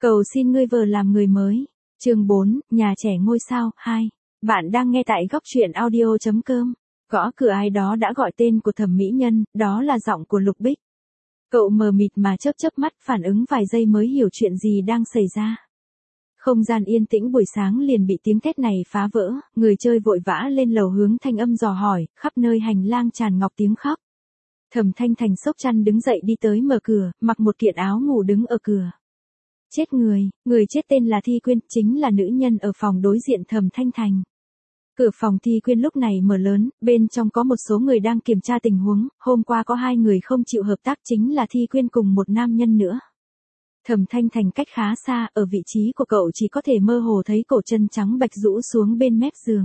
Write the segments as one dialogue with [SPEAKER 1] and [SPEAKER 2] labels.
[SPEAKER 1] Cầu xin ngươi vờ làm người mới. Chương 4, nhà trẻ ngôi sao 2. Bạn đang nghe tại góc truyện audio.com. Gõ cửa ai đó đã gọi tên của thẩm mỹ nhân, đó là giọng của Lục Bích. Cậu mờ mịt mà chớp chớp mắt, phản ứng vài giây mới hiểu chuyện gì đang xảy ra. Không gian yên tĩnh buổi sáng liền bị tiếng thét này phá vỡ, người chơi vội vã lên lầu hướng thanh âm dò hỏi, khắp nơi hành lang tràn ngọc tiếng khóc. Thẩm Thanh Thành xốc chăn đứng dậy đi tới mở cửa, mặc một kiện áo ngủ đứng ở cửa. Chết người chết tên là Thi Quyên, chính là nữ nhân ở phòng đối diện Thẩm Thanh Thành. Cửa phòng Thi Quyên lúc này mở lớn, bên trong có một số người đang kiểm tra tình huống, hôm qua có 2 người không chịu hợp tác chính là Thi Quyên cùng một nam nhân nữa. Thẩm Thanh Thành cách khá xa, ở vị trí của cậu chỉ có thể mơ hồ thấy cổ chân trắng bạch rũ xuống bên mép giường.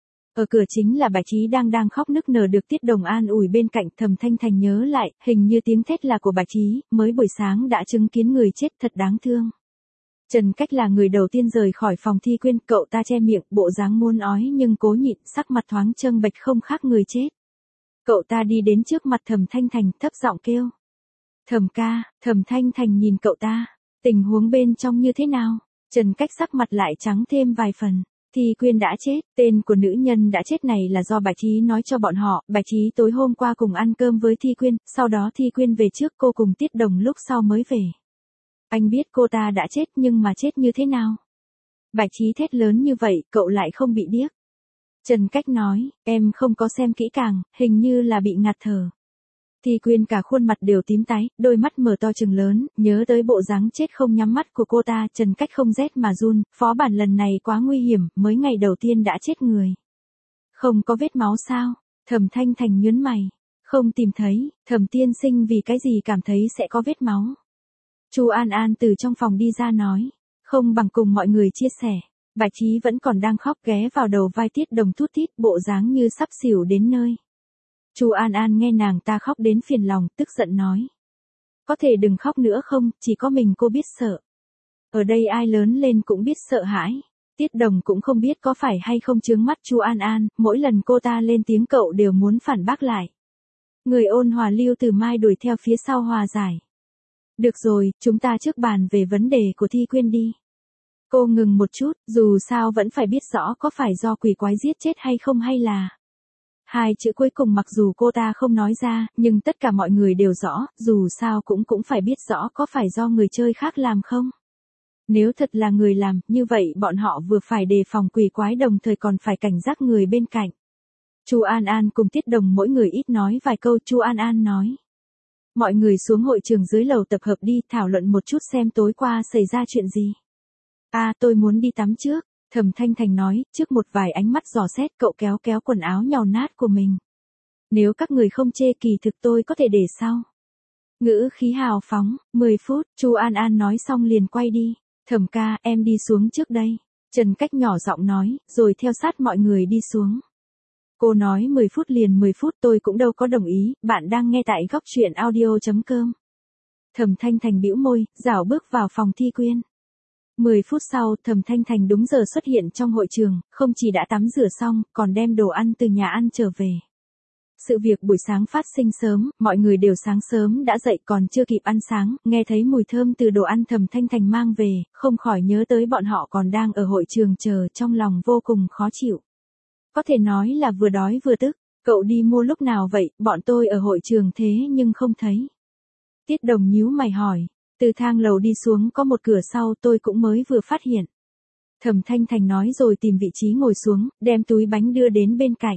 [SPEAKER 1] Ở cửa chính là Bạch Trí đang khóc nức nở được Tiết Đồng an ủi bên cạnh. Thẩm Thanh Thành nhớ lại, hình như tiếng thét là của Bạch Trí, mới buổi sáng đã chứng kiến người chết, thật đáng thương. Trần Cách là người đầu tiên rời khỏi phòng Thi Quyên, cậu ta che miệng, bộ dáng muốn ói nhưng cố nhịn, sắc mặt thoáng trâng bệch không khác người chết. Cậu ta đi đến trước mặt Thẩm Thanh Thành, thấp giọng kêu. Thẩm ca. Thẩm Thanh Thành nhìn cậu ta, tình huống bên trong như thế nào? Trần Cách sắc mặt lại trắng thêm vài phần. Thi Quyên đã chết, tên của nữ nhân đã chết này là do Bạch Trí nói cho bọn họ. Bạch Trí tối hôm qua cùng ăn cơm với Thi Quyên, sau đó Thi Quyên về trước, cô cùng Tiết Đồng lúc sau mới về. Anh biết cô ta đã chết nhưng mà chết như thế nào? Bạch Trí thét lớn như vậy, cậu lại không bị điếc. Trần Cách nói, em không có xem kỹ càng, hình như là bị ngạt thở. Thi Quyên cả khuôn mặt đều tím tái, đôi mắt mở to trừng lớn, nhớ tới bộ dáng chết không nhắm mắt của cô ta, Trần Cách không rét mà run, phó bản lần này quá nguy hiểm, mới ngày đầu tiên đã chết người. Không có vết máu sao? Thẩm Thanh Thành nhướng mày. Không tìm thấy. Thẩm tiên sinh vì cái gì cảm thấy sẽ có vết máu? Chu An An từ trong phòng đi ra nói, không bằng cùng mọi người chia sẻ. Bạch Trí vẫn còn đang khóc, ghé vào đầu vai Tiết Đồng thút thít, bộ dáng như sắp xỉu đến nơi. Chu An An nghe nàng ta khóc đến phiền lòng, tức giận nói. Có thể đừng khóc nữa không, chỉ có mình cô biết sợ. Ở đây ai lớn lên cũng biết sợ hãi. Tiết Đồng cũng không biết có phải hay không chướng mắt Chu An An, mỗi lần cô ta lên tiếng cậu đều muốn phản bác lại. Người ôn hòa Lưu Từ Mai đuổi theo phía sau hòa giải. Được rồi, chúng ta trước bàn về vấn đề của Thi Quyên đi. Cô ngừng một chút, dù sao vẫn phải biết rõ có phải do quỷ quái giết chết hay không, hay là... Hai chữ cuối cùng mặc dù cô ta không nói ra, nhưng tất cả mọi người đều rõ, dù sao cũng phải biết rõ có phải do người chơi khác làm không. Nếu thật là người làm, như vậy bọn họ vừa phải đề phòng quỷ quái đồng thời còn phải cảnh giác người bên cạnh. Chu An An cùng Tiết Đồng mỗi người ít nói vài câu. Chu An An nói. Mọi người xuống hội trường dưới lầu tập hợp đi, thảo luận một chút xem tối qua xảy ra chuyện gì. Tôi muốn đi tắm trước. Thẩm Thanh Thành nói, trước một vài ánh mắt dò xét, cậu kéo quần áo nhàu nát của mình. Nếu các người không chê, kỳ thực tôi có thể để sau. Ngữ khí hào phóng, 10 phút, Chu An An nói xong liền quay đi. Thẩm ca, em đi xuống trước đây. Trần Cách nhỏ giọng nói, rồi theo sát mọi người đi xuống. Cô nói 10 phút liền 10 phút, tôi cũng đâu có đồng ý. Bạn đang nghe tại góc truyện audio.com. Thẩm Thanh Thành bĩu môi, rảo bước vào phòng Thi Quyên. 10 phút sau, Thẩm Thanh Thành đúng giờ xuất hiện trong hội trường, không chỉ đã tắm rửa xong, còn đem đồ ăn từ nhà ăn trở về. Sự việc buổi sáng phát sinh sớm, mọi người đều sáng sớm đã dậy, còn chưa kịp ăn sáng, nghe thấy mùi thơm từ đồ ăn Thẩm Thanh Thành mang về, không khỏi nhớ tới bọn họ còn đang ở hội trường chờ, trong lòng vô cùng khó chịu. Có thể nói là vừa đói vừa tức. Cậu đi mua lúc nào vậy? Bọn tôi ở hội trường thế nhưng không thấy. Tiết Đồng nhíu mày hỏi. Từ thang lầu đi xuống có một cửa sau, tôi cũng mới vừa phát hiện. Thẩm Thanh Thành nói rồi tìm vị trí ngồi xuống, đem túi bánh đưa đến bên cạnh.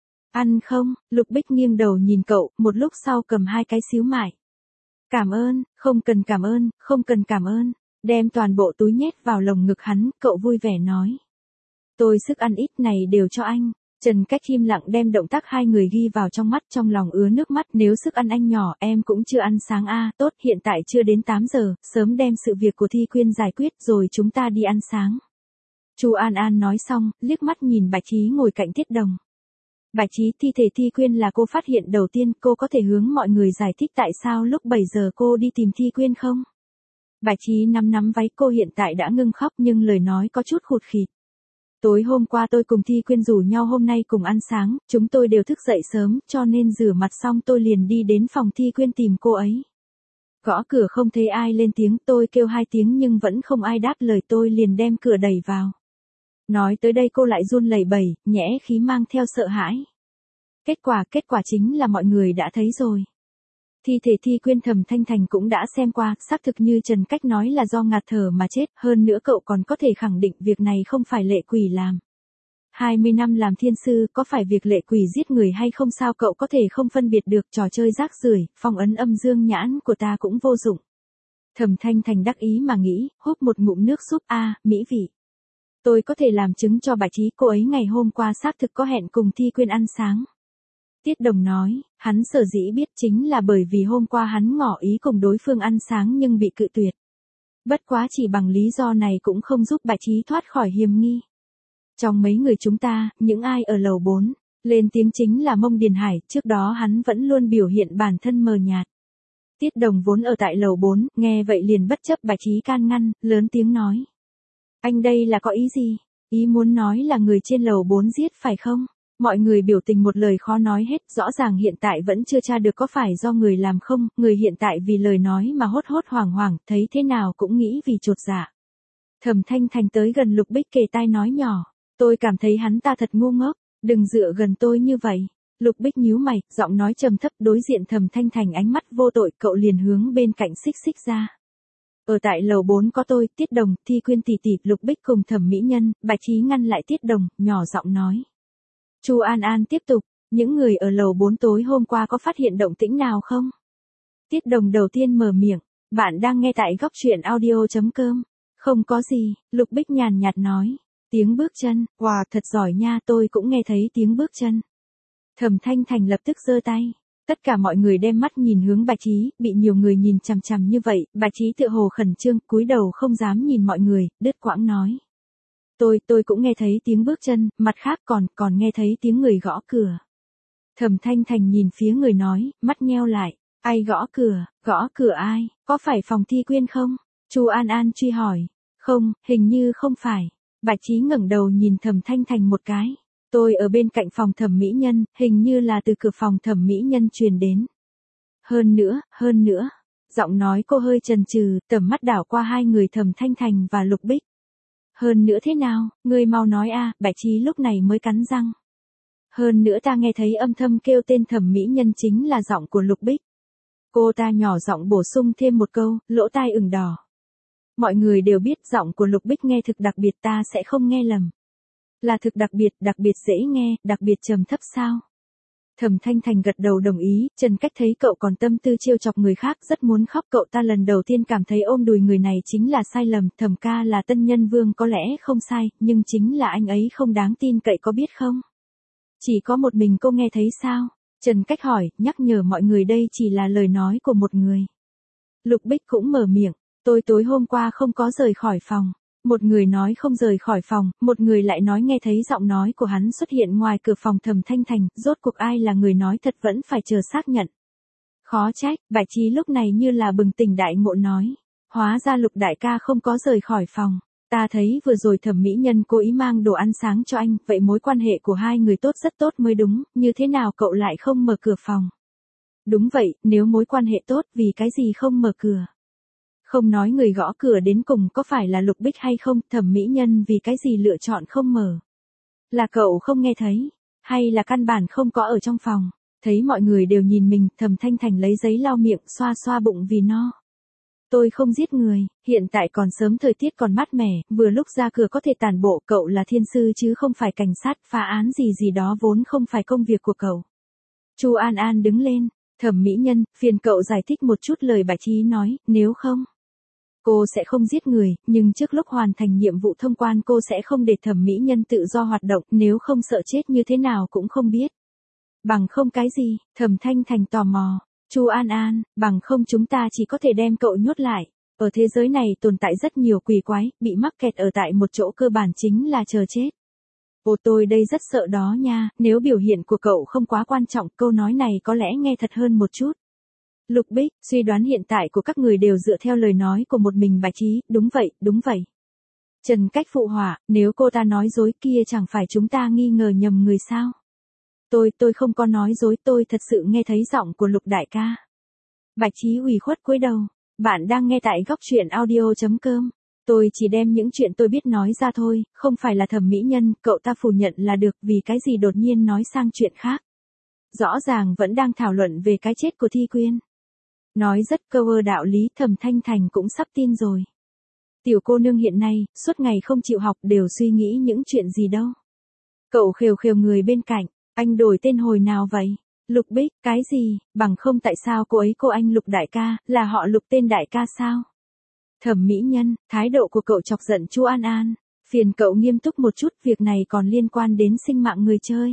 [SPEAKER 1] Ăn không? Lục Bích nghiêng đầu nhìn cậu, một lúc sau cầm 2 cái xíu mại. Cảm ơn, không cần cảm ơn, không cần cảm ơn. Đem toàn bộ túi nhét vào lồng ngực hắn, cậu vui vẻ nói. Tôi sức ăn ít này đều cho anh. Trần Cách im lặng đem động tác 2 người ghi vào trong mắt, trong lòng ứa nước mắt. Nếu sức ăn anh nhỏ, em cũng chưa ăn sáng tốt, hiện tại chưa đến 8 giờ, sớm đem sự việc của Thi Quyên giải quyết rồi chúng ta đi ăn sáng. Chu An An nói xong, liếc mắt nhìn Bạch Trí ngồi cạnh Tiết Đồng. Bạch Trí, thi thể Thi Quyên là cô phát hiện đầu tiên, cô có thể hướng mọi người giải thích tại sao lúc 7 giờ cô đi tìm Thi Quyên không? Bạch Trí nắm váy cô, hiện tại đã ngưng khóc nhưng lời nói có chút khụt khịt. Tối hôm qua tôi cùng Thi Quyên rủ nhau hôm nay cùng ăn sáng, chúng tôi đều thức dậy sớm, cho nên rửa mặt xong tôi liền đi đến phòng Thi Quyên tìm cô ấy. Gõ cửa không thấy ai lên tiếng, tôi kêu 2 tiếng nhưng vẫn không ai đáp lời, tôi liền đem cửa đẩy vào. Nói tới đây cô lại run lẩy bẩy, nhẽ khí mang theo sợ hãi. Kết quả chính là mọi người đã thấy rồi. Thi thể Thi Quyên Thẩm Thanh Thành cũng đã xem qua, xác thực như Trần Cách nói là do ngạt thở mà chết, hơn nữa cậu còn có thể khẳng định việc này không phải lệ quỷ làm. 20 năm làm thiên sư, có phải việc lệ quỷ giết người hay không sao cậu có thể không phân biệt được, trò chơi rác rưởi, phong ấn âm dương nhãn của ta cũng vô dụng. Thẩm Thanh Thành đắc ý mà nghĩ, húp một ngụm nước súp mỹ vị. Tôi có thể làm chứng cho bà Trí, cô ấy ngày hôm qua xác thực có hẹn cùng Thi Quyên ăn sáng. Tiết Đồng nói, hắn sở dĩ biết chính là bởi vì hôm qua hắn ngỏ ý cùng đối phương ăn sáng nhưng bị cự tuyệt. Bất quá chỉ bằng lý do này cũng không giúp bà Trí thoát khỏi hiềm nghi. Trong mấy người chúng ta, những ai ở lầu 4, lên tiếng chính là Mông Điền Hải, trước đó hắn vẫn luôn biểu hiện bản thân mờ nhạt. Tiết Đồng vốn ở tại lầu 4, nghe vậy liền bất chấp bà Trí can ngăn, lớn tiếng nói. Anh đây là có ý gì? Ý muốn nói là người trên lầu 4 giết phải không? Mọi người biểu tình một lời khó nói hết, rõ ràng hiện tại vẫn chưa tra được có phải do người làm không, người hiện tại vì lời nói mà hốt hoảng hoảng, thấy thế nào cũng nghĩ vì chột dạ. Thẩm Thanh Thành tới gần Lục Bích kề tai nói nhỏ, tôi cảm thấy hắn ta thật ngu ngốc, đừng dựa gần tôi như vậy. Lục Bích nhíu mày, giọng nói trầm thấp, đối diện Thẩm Thanh Thành ánh mắt vô tội, cậu liền hướng bên cạnh xích ra. Ở tại lầu 4 có tôi, Tiết Đồng, Thi Quyên tỷ tỷ, Lục Bích cùng Thẩm Mỹ Nhân, bà Trí ngăn lại Tiết Đồng, nhỏ giọng nói. Chu An An tiếp tục, những người ở lầu 4 tối hôm qua có phát hiện động tĩnh nào không? Tiết Đồng đầu tiên mở miệng, bạn đang nghe tại góc truyện audio.com. Không có gì, Lục Bích nhàn nhạt nói. Tiếng bước chân, wow, thật giỏi nha, tôi cũng nghe thấy tiếng bước chân. Thẩm Thanh Thành lập tức giơ tay. Tất cả mọi người đem mắt nhìn hướng bà Trí, bị nhiều người nhìn chằm chằm như vậy, bà Trí tựa hồ khẩn trương, cúi đầu không dám nhìn mọi người, đứt quãng nói. Tôi cũng nghe thấy tiếng bước chân, mặt khác còn nghe thấy tiếng người gõ cửa. Thẩm Thanh Thành nhìn phía người nói, mắt nheo lại, ai gõ cửa ai, có phải phòng Thi Quyên không? Chu An An truy hỏi, không, hình như không phải. Bà Trí ngẩng đầu nhìn Thẩm Thanh Thành một cái. Tôi ở bên cạnh phòng Thẩm Mỹ Nhân, hình như là từ cửa phòng Thẩm Mỹ Nhân truyền đến. Hơn nữa, giọng nói cô hơi chần chừ, tầm mắt đảo qua hai người Thẩm Thanh Thành và Lục Bích. Hơn nữa thế nào, ngươi mau nói bà Trí lúc này mới cắn răng. Hơn nữa ta nghe thấy âm thầm kêu tên Thẩm Mỹ Nhân chính là giọng của Lục Bích. Cô ta nhỏ giọng bổ sung thêm một câu, lỗ tai ửng đỏ. Mọi người đều biết giọng của Lục Bích nghe thực đặc biệt, ta sẽ không nghe lầm. Là thực đặc biệt dễ nghe, đặc biệt trầm thấp sao? Thẩm Thanh Thành gật đầu đồng ý, Trần Cách thấy cậu còn tâm tư trêu chọc người khác rất muốn khóc, cậu ta lần đầu tiên cảm thấy ôm đùi người này chính là sai lầm, Thẩm ca là tân nhân vương có lẽ không sai, nhưng chính là anh ấy không đáng tin cậy có biết không? Chỉ có một mình cô nghe thấy sao? Trần Cách hỏi, nhắc nhở mọi người đây chỉ là lời nói của một người. Lục Bích cũng mở miệng, tôi tối hôm qua không có rời khỏi phòng. Một người nói không rời khỏi phòng, một người lại nói nghe thấy giọng nói của hắn xuất hiện ngoài cửa phòng Thẩm Thanh Thành, rốt cuộc ai là người nói thật vẫn phải chờ xác nhận. Khó trách, bà Trí lúc này như là bừng tỉnh đại ngộ nói. Hóa ra Lục đại ca không có rời khỏi phòng. Ta thấy vừa rồi Thẩm Mỹ Nhân cố ý mang đồ ăn sáng cho anh, vậy mối quan hệ của hai người tốt rất tốt mới đúng, như thế nào cậu lại không mở cửa phòng? Đúng vậy, nếu mối quan hệ tốt vì cái gì không mở cửa? Không nói người gõ cửa đến cùng có phải là Lục Bích hay không, Thẩm Mỹ Nhân vì cái gì lựa chọn không mở? Là cậu không nghe thấy, hay là căn bản không có ở trong phòng? Thấy mọi người đều nhìn mình, Thẩm Thanh Thành lấy giấy lau miệng, xoa bụng vì no. Tôi không giết người, hiện tại còn sớm, thời tiết còn mát mẻ, vừa lúc ra cửa có thể tản bộ, cậu là thiên sư chứ không phải cảnh sát, phá án gì đó vốn không phải công việc của cậu. Chu An An đứng lên, Thẩm Mỹ Nhân, phiền cậu giải thích một chút, lời bà Trí nói, nếu không. Cô sẽ không giết người, nhưng trước lúc hoàn thành nhiệm vụ thông quan cô sẽ không để Thẩm Mỹ Nhân tự do hoạt động, nếu không sợ chết như thế nào cũng không biết. Bằng không cái gì, Thẩm Thanh Thành tò mò. Chu An An, bằng không chúng ta chỉ có thể đem cậu nhốt lại. Ở thế giới này tồn tại rất nhiều quỷ quái, bị mắc kẹt ở tại một chỗ cơ bản chính là chờ chết. Ồ, tôi đây rất sợ đó nha, nếu biểu hiện của cậu không quá quan trọng, câu nói này có lẽ nghe thật hơn một chút. Lục Bích, suy đoán hiện tại của các người đều dựa theo lời nói của một mình bà Trí, đúng vậy. Trần Cách phụ họa, nếu cô ta nói dối kia chẳng phải chúng ta nghi ngờ nhầm người sao? Tôi không có nói dối, tôi thật sự nghe thấy giọng của Lục đại ca. Bà Trí ủy khuất cúi đầu. Bạn đang nghe tại góc truyện audio.com. Tôi chỉ đem những chuyện tôi biết nói ra thôi, không phải là thẩm mỹ nhân, cậu ta phủ nhận là được, vì cái gì đột nhiên nói sang chuyện khác. Rõ ràng vẫn đang thảo luận về cái chết của Thi Quyên. Nói rất câu ơ đạo lý, Thẩm Thanh Thành cũng sắp tin rồi. Tiểu cô nương hiện nay, suốt ngày không chịu học đều suy nghĩ những chuyện gì đâu. Cậu khều khều người bên cạnh, anh đổi tên hồi nào vậy? Lục Bích, cái gì, bằng không tại sao cô anh Lục đại ca, là họ Lục tên đại ca sao? Thẩm mỹ nhân, thái độ của cậu chọc giận Chu An An, phiền cậu nghiêm túc một chút, việc này còn liên quan đến sinh mạng người chơi.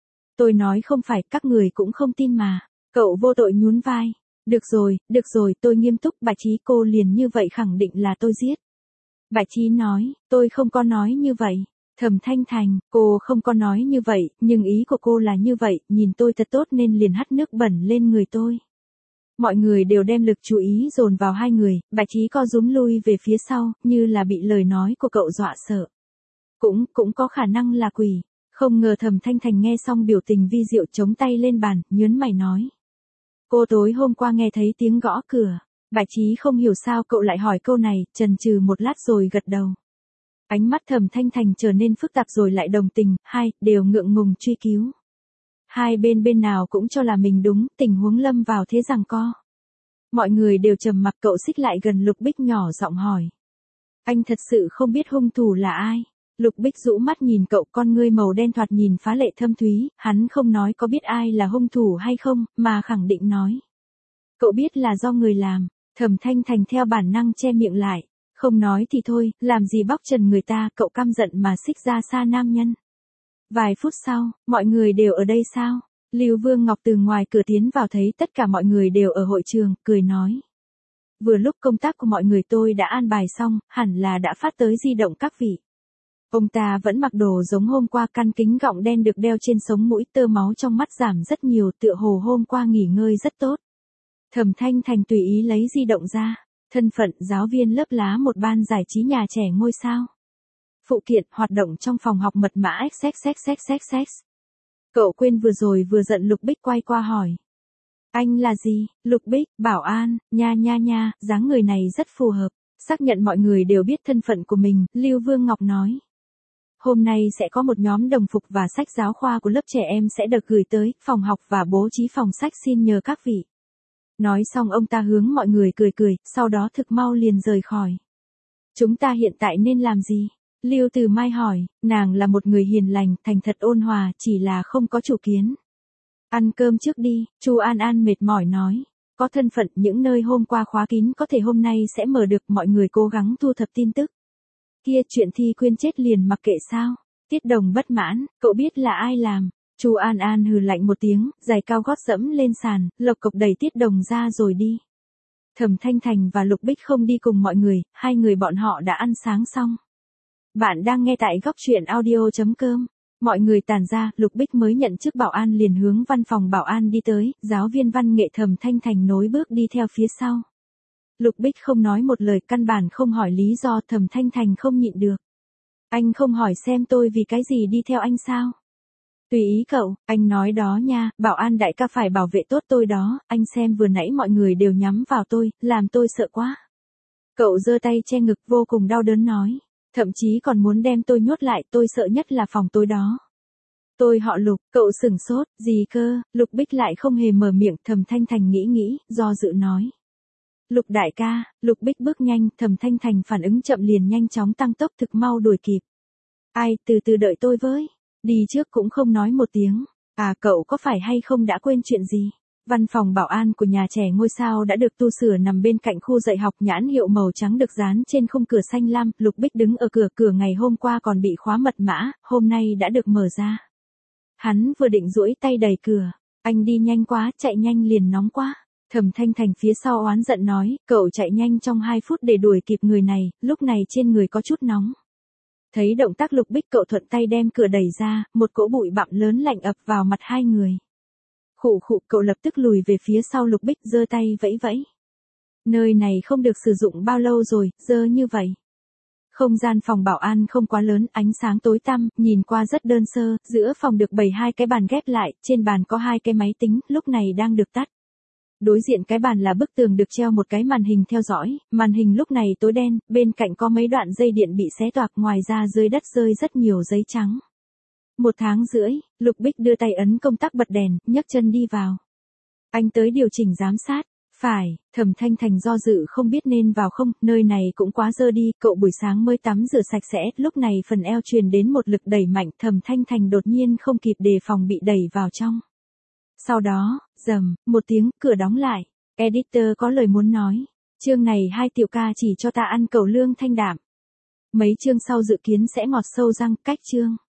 [SPEAKER 1] Tôi nói không phải, các người cũng không tin mà. Cậu vô tội nhún vai. Được rồi, tôi nghiêm túc. Bạch Trí, cô liền như vậy khẳng định là tôi giết. Bạch Trí nói, tôi không có nói như vậy. Thẩm Thanh Thành, cô không có nói như vậy, nhưng ý của cô là như vậy, nhìn tôi thật tốt nên liền hắt nước bẩn lên người tôi. Mọi người đều đem lực chú ý dồn vào hai người, Bạch Trí co rúm lui về phía sau, như là bị lời nói của cậu dọa sợ. Cũng có khả năng là quỷ. Không ngờ Thẩm Thanh Thành nghe xong biểu tình vi diệu, chống tay lên bàn, nhớn mày nói. Cô tối hôm qua nghe thấy tiếng gõ cửa. Bạch Trí không hiểu sao cậu lại hỏi câu này, chần chừ một lát rồi gật đầu. Ánh mắt Thẩm Thanh Thành trở nên phức tạp rồi lại đồng tình, hai, đều ngượng ngùng truy cứu. Hai bên nào cũng cho là mình đúng, tình huống lâm vào thế giằng co. Mọi người đều trầm mặc, cậu xích lại gần Lục Bích nhỏ giọng hỏi. Anh thật sự không biết hung thủ là ai? Lục Bích rũ mắt nhìn cậu, con ngươi màu đen thoạt nhìn phá lệ thâm thúy, hắn không nói có biết ai là hung thủ hay không, mà khẳng định nói. Cậu biết là do người làm. Thẩm Thanh Thành theo bản năng che miệng lại. Không nói thì thôi, làm gì bóc trần người ta, cậu căm giận mà xích ra xa nam nhân. Vài phút sau, mọi người đều ở đây sao? Lưu Vương Ngọc từ ngoài cửa tiến vào thấy tất cả mọi người đều ở hội trường, cười nói. Vừa lúc công tác của mọi người tôi đã an bài xong, hẳn là đã phát tới di động các vị. Ông ta vẫn mặc đồ giống hôm qua, căn kính gọng đen được đeo trên sống mũi, tơ máu trong mắt giảm rất nhiều, tựa hồ hôm qua nghỉ ngơi rất tốt. Thẩm Thanh Thành tùy ý lấy di động ra, thân phận giáo viên lớp lá một ban giải trí nhà trẻ ngôi sao. Phụ kiện hoạt động trong phòng học mật mã XXXXXX. Cậu quên vừa rồi vừa giận. Lục Bích quay qua hỏi. Anh là gì? Lục Bích, bảo an, nha, dáng người này rất phù hợp. Xác nhận mọi người đều biết thân phận của mình, Lưu Vương Ngọc nói. Hôm nay sẽ có một nhóm đồng phục và sách giáo khoa của lớp trẻ em sẽ được gửi tới phòng học và bố trí phòng sách, xin nhờ các vị. Nói xong ông ta hướng mọi người cười, sau đó thực mau liền rời khỏi. Chúng ta hiện tại nên làm gì? Lưu Từ Mai hỏi, nàng là một người hiền lành, thành thật ôn hòa, chỉ là không có chủ kiến. Ăn cơm trước đi, Chu An An mệt mỏi nói. Có thân phận, những nơi hôm qua khóa kín có thể hôm nay sẽ mở được, mọi người cố gắng thu thập tin tức. Kia, chuyện Thi Quyên chết liền mặc kệ sao? Tiết Đồng bất mãn, cậu biết là ai làm? Chu An An hừ lạnh một tiếng, giày cao gót dẫm lên sàn, lộc cộc đẩy Tiết Đồng ra rồi đi. Thẩm Thanh Thành và Lục Bích không đi cùng mọi người, hai người bọn họ đã ăn sáng xong. Bạn đang nghe tại góc truyện audio.com. Mọi người tản ra, Lục Bích mới nhận chức bảo an liền hướng văn phòng bảo an đi tới, giáo viên văn nghệ Thẩm Thanh Thành nối bước đi theo phía sau. Lục Bích không nói một lời, căn bản không hỏi lý do. Thẩm Thanh Thành không nhịn được. Anh không hỏi xem tôi vì cái gì đi theo anh sao? Tùy ý cậu, anh nói đó nha, bảo an đại ca phải bảo vệ tốt tôi đó, anh xem vừa nãy mọi người đều nhắm vào tôi, làm tôi sợ quá. Cậu giơ tay che ngực vô cùng đau đớn nói, thậm chí còn muốn đem tôi nhốt lại, tôi sợ nhất là phòng tôi đó. Tôi họ Lục, cậu sửng sốt, gì cơ? Lục Bích lại không hề mở miệng. Thẩm Thanh Thành nghĩ, do dự nói. Lục đại ca. Lục Bích bước nhanh, Thẩm Thanh Thành phản ứng chậm liền nhanh chóng tăng tốc, thực mau đuổi kịp. Ai, từ từ đợi tôi với. Đi trước cũng không nói một tiếng. À, cậu có phải hay không đã quên chuyện gì? Văn phòng bảo an của nhà trẻ ngôi sao đã được tu sửa, nằm bên cạnh khu dạy học, nhãn hiệu màu trắng được dán trên khung cửa xanh lam. Lục Bích đứng ở cửa ngày hôm qua còn bị khóa mật mã, hôm nay đã được mở ra. Hắn vừa định duỗi tay đẩy cửa, anh đi nhanh quá, chạy nhanh liền nóng quá. Thẩm Thanh Thành phía sau oán giận nói, cậu chạy nhanh trong 2 phút để đuổi kịp người này, lúc này trên người có chút nóng. Thấy động tác Lục Bích, cậu thuận tay đem cửa đẩy ra, một cỗ bụi bặm lớn lạnh ập vào mặt hai người. Khụ, cậu lập tức lùi về phía sau. Lục Bích giơ tay vẫy. Nơi này không được sử dụng bao lâu rồi, dơ như vậy. Không gian phòng bảo an không quá lớn, ánh sáng tối tăm, nhìn qua rất đơn sơ, giữa phòng được bày 2 cái bàn ghép lại, trên bàn có 2 cái máy tính, lúc này đang được tắt. Đối diện cái bàn là bức tường được treo một cái màn hình theo dõi, màn hình lúc này tối đen, bên cạnh có mấy đoạn dây điện bị xé toạc, ngoài ra dưới đất rơi rất nhiều giấy trắng. 1 tháng rưỡi, Lục Bích đưa tay ấn công tắc bật đèn, nhấc chân đi vào. Anh tới điều chỉnh giám sát. Phải, Thẩm Thanh Thành do dự không biết nên vào không, nơi này cũng quá dơ đi, cậu buổi sáng mới tắm rửa sạch sẽ, lúc này phần eo truyền đến một lực đẩy mạnh, Thẩm Thanh Thành đột nhiên không kịp đề phòng bị đẩy vào trong. Sau đó, rầm, một tiếng, cửa đóng lại. Editor có lời muốn nói. Chương này 2 Tiểu ca chỉ cho ta ăn cẩu lương thanh đạm. Mấy chương sau dự kiến sẽ ngọt sâu răng, cách chương.